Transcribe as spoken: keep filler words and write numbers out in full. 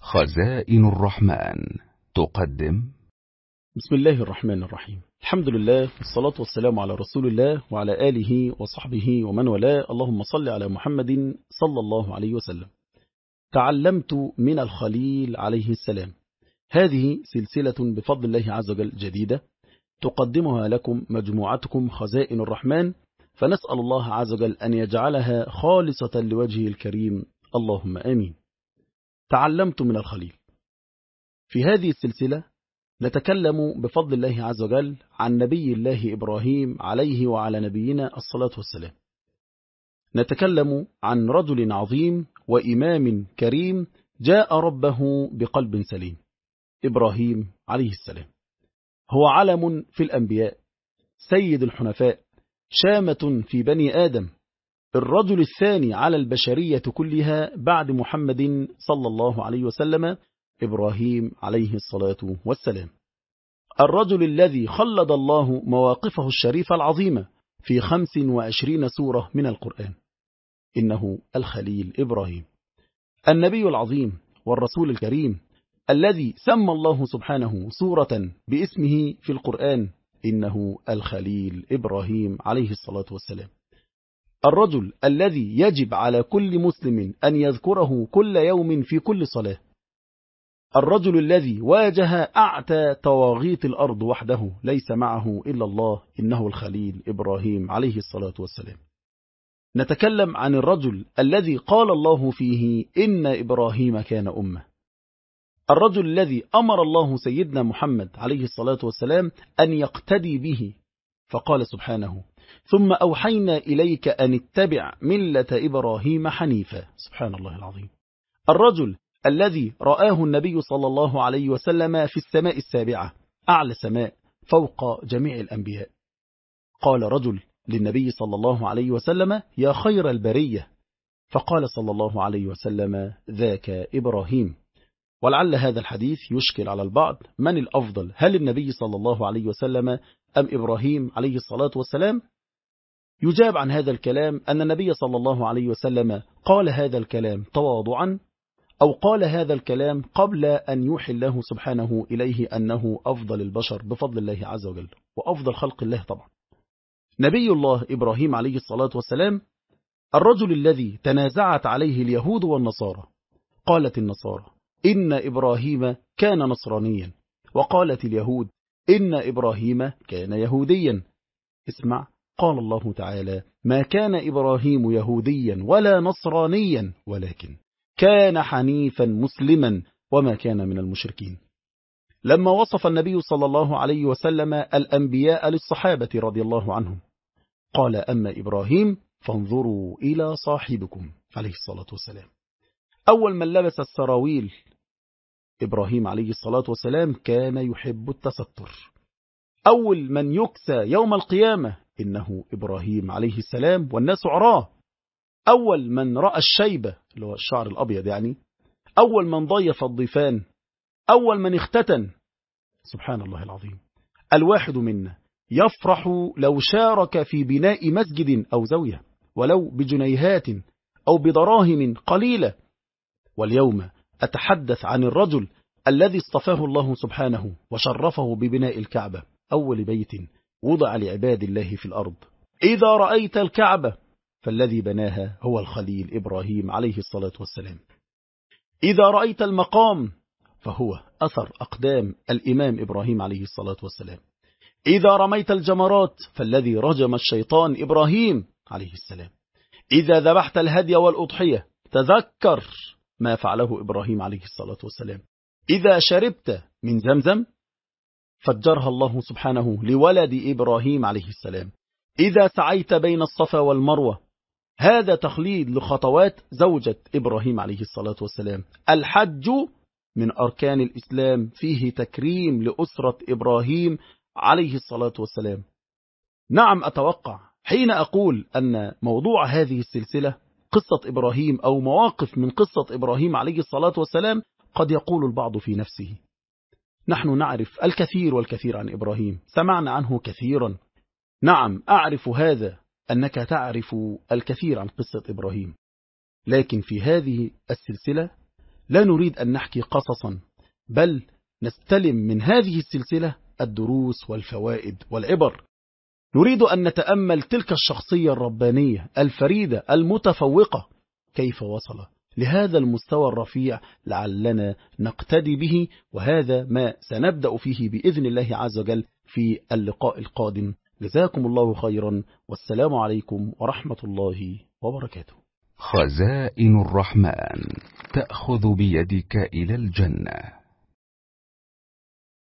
خزائن الرحمن تقدم. بسم الله الرحمن الرحيم. الحمد لله والصلاة والسلام على رسول الله وعلى آله وصحبه ومن والاه. اللهم صل على محمد صلى الله عليه وسلم. تعلمت من الخليل عليه السلام. هذه سلسلة بفضل الله عز وجل جديدة تقدمها لكم مجموعتكم خزائن الرحمن، فنسأل الله عز وجل أن يجعلها خالصة لوجهه الكريم، اللهم آمين. تعلمت من الخليل. في هذه السلسلة نتكلم بفضل الله عز وجل عن نبي الله إبراهيم عليه وعلى نبينا الصلاة والسلام. نتكلم عن رجل عظيم وإمام كريم جاء ربه بقلب سليم، إبراهيم عليه السلام. هو علم في الأنبياء، سيد الحنفاء، شامة في بني آدم، الرجل الثاني على البشرية كلها بعد محمد صلى الله عليه وسلم، إبراهيم عليه الصلاة والسلام. الرجل الذي خلد الله مواقفه الشريفة العظيمة في خمس وعشرين سورة من القرآن، إنه الخليل إبراهيم. النبي العظيم والرسول الكريم الذي سمى الله سبحانه سورة باسمه في القرآن، إنه الخليل إبراهيم عليه الصلاة والسلام. الرجل الذي يجب على كل مسلم أن يذكره كل يوم في كل صلاة. الرجل الذي واجه أعتى طواغيت الأرض وحده، ليس معه إلا الله، إنه الخليل إبراهيم عليه الصلاة والسلام. نتكلم عن الرجل الذي قال الله فيه إن إبراهيم كان أمة. الرجل الذي أمر الله سيدنا محمد عليه الصلاة والسلام أن يقتدي به، فقال سبحانه: ثم أوحينا إليك أن اتبع ملة إبراهيم حنيفا. سبحان الله العظيم. الرجل الذي رآه النبي صلى الله عليه وسلم في السماء السابعة، أعلى سماء فوق جميع الأنبياء. قال رجل للنبي صلى الله عليه وسلم: يا خير البرية، فقال صلى الله عليه وسلم: ذاك إبراهيم. ولعل هذا الحديث يشكل على البعض، من الأفضل، هل النبي صلى الله عليه وسلم أم إبراهيم عليه الصلاة والسلام؟ يجاب عن هذا الكلام أن النبي صلى الله عليه وسلم قال هذا الكلام تواضعا، أو قال هذا الكلام قبل أن يوحي الله سبحانه إليه أنه أفضل البشر بفضل الله عز وجل، وأفضل خلق الله طبعا. نبي الله إبراهيم عليه الصلاة والسلام الرجل الذي تنازعت عليه اليهود والنصارى. قالت النصارى: إن إبراهيم كان نصرانيا، وقالت اليهود: إن إبراهيم كان يهوديا. اسمع، قال الله تعالى: ما كان إبراهيم يهوديا ولا نصرانيا، ولكن كان حنيفا مسلما وما كان من المشركين. لما وصف النبي صلى الله عليه وسلم الأنبياء للصحابة رضي الله عنهم، قال: أما إبراهيم فانظروا إلى صاحبكم عليه الصلاة والسلام. أول من لبس السراويل إبراهيم عليه الصلاة والسلام كان يحب التستر. أول من يكسى يوم القيامة إنه إبراهيم عليه السلام والناس عراه. أول من رأى الشيبة اللي هو الشعر الأبيض يعني، أول من ضيف الضيفان، أول من اختتن. سبحان الله العظيم. الواحد منا يفرح لو شارك في بناء مسجد أو زاوية، ولو بجنيهات أو بدراهم قليلة. واليوم أتحدث عن الرجل الذي اصطفاه الله سبحانه وشرفه ببناء الكعبة، أول بيت وضع لعباد الله في الأرض. إذا رأيت الكعبة فالذي بناها هو الخليل إبراهيم عليه الصلاة والسلام. إذا رأيت المقام فهو أثر أقدام الإمام إبراهيم عليه الصلاة والسلام. إذا رميت الجمرات فالذي رجم الشيطان إبراهيم عليه السلام. إذا ذبحت الهدي والأضحية تذكر ما فعله إبراهيم عليه الصلاة والسلام. إذا شربت من زمزم فجرها الله سبحانه لولد إبراهيم عليه السلام. إذا سعيت بين الصفا والمروة، هذا تخليد لخطوات زوجة إبراهيم عليه الصلاة والسلام. الحج من أركان الإسلام، فيه تكريم لأسرة إبراهيم عليه الصلاة والسلام. نعم، أتوقع حين أقول أن موضوع هذه السلسلة قصة إبراهيم أو مواقف من قصة إبراهيم عليه الصلاة والسلام، قد يقول البعض في نفسه: نحن نعرف الكثير والكثير عن إبراهيم، سمعنا عنه كثيرا. نعم، أعرف هذا، أنك تعرف الكثير عن قصة إبراهيم، لكن في هذه السلسلة لا نريد أن نحكي قصصا، بل نستلم من هذه السلسلة الدروس والفوائد والعبر. نريد أن نتأمل تلك الشخصية الربانية الفريدة المتفوقة كيف وصل لهذا المستوى الرفيع، لعلنا نقتدي به. وهذا ما سنبدأ فيه بإذن الله عز وجل في اللقاء القادم. جزاكم الله خيرا، والسلام عليكم ورحمة الله وبركاته. خزائن الرحمن تأخذ بيدك إلى الجنة.